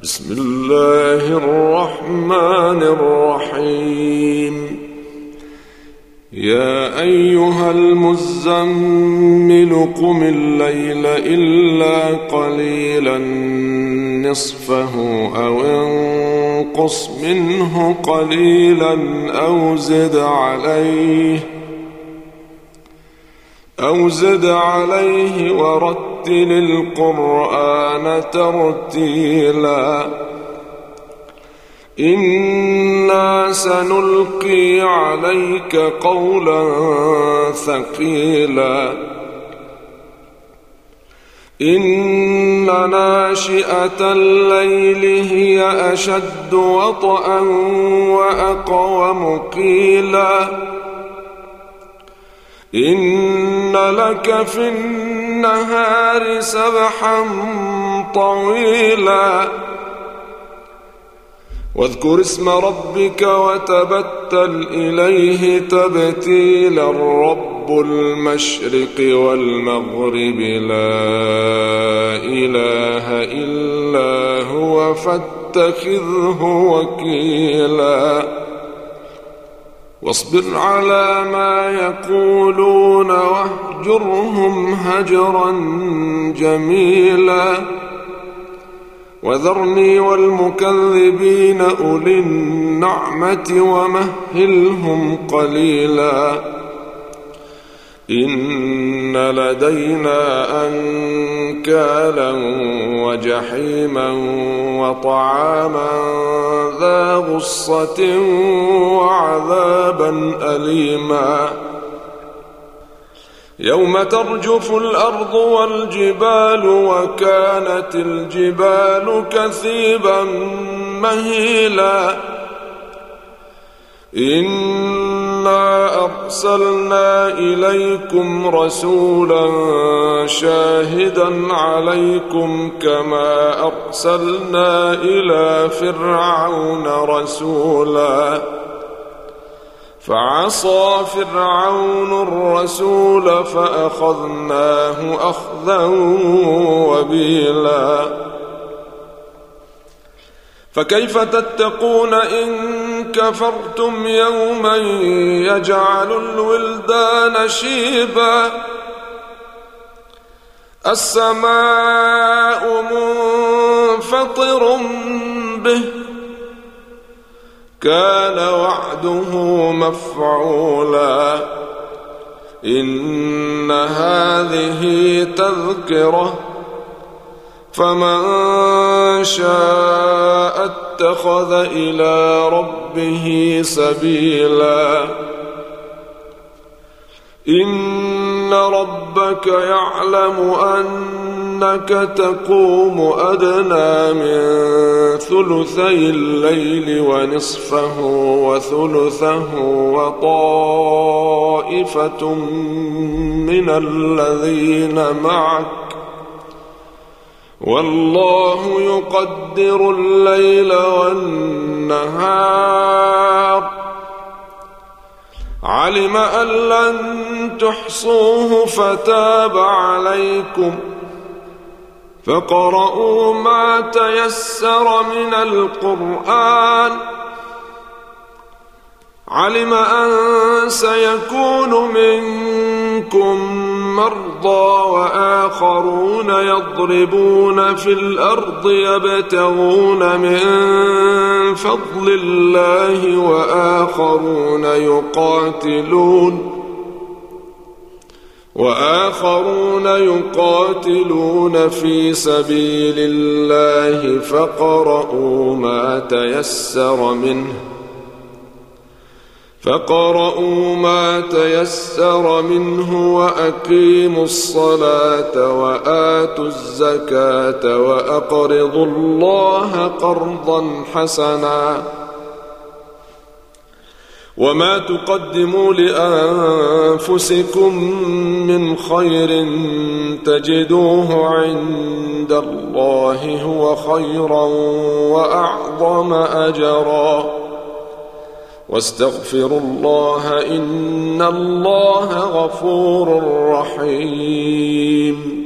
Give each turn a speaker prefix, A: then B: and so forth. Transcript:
A: بسم الله الرحمن الرحيم. يا أيها المزمل قم الليل إلا قليلا نصفه أو انقص منه قليلا أو زد عليه ورتل القرآن ترتيلا إنا سنلقي عليك قولا ثقيلا إن ناشئة الليل هي أشد وطئا وأقوم قيلا إن لك في النهار سبحا طويلا واذكر اسم ربك وتبتل إليه تبتيلا رب المشرق والمغرب لا إله إلا هو فاتخذه وكيلا واصبر على ما يقولون واهجرهم هجرا جميلا وذرني والمكذبين أولي النعمة ومهلهم قليلا إن لدينا أنكالا وجحيما وطعاما ذا غصة وعذابا أليما يوم ترجف الأرض والجبال وكانت الجبال كثيبا مهيلا إنا أرسلنا إليكم رسولا شاهدا عليكم كما أرسلنا إلى فرعون رسولا فعصى فرعون الرسول فأخذناه أخذا وبيلا فكيف تتقون إن كفرتم يوما يجعل الولدان شيبا السماء منفطر به كان وعده مفعولا إن هذه تذكرة فمن شاء اتخذ إلى ربه سبيلا إن ربك يعلم أنك تقوم أدنى من ثلثي الليل ونصفه وثلثه وطائفة من الذين معك والله يقدر الليل والنهار علم أن لن تحصوه فتاب عليكم فاقرؤوا ما تيسر من القرآن علم أن سيكون منكم مرضى وآخرون يضربون في الأرض يبتغون من فضل الله وآخرون يقاتلون في سبيل الله فاقرؤوا ما تيسر منه وأقيموا الصلاة وآتوا الزكاة وأقرضوا الله قرضا حسنا وما تقدموا لأنفسكم من خير تجدوه عند الله هو خيرا وأعظم أجرا واستغفروا الله إن الله غفور رحيم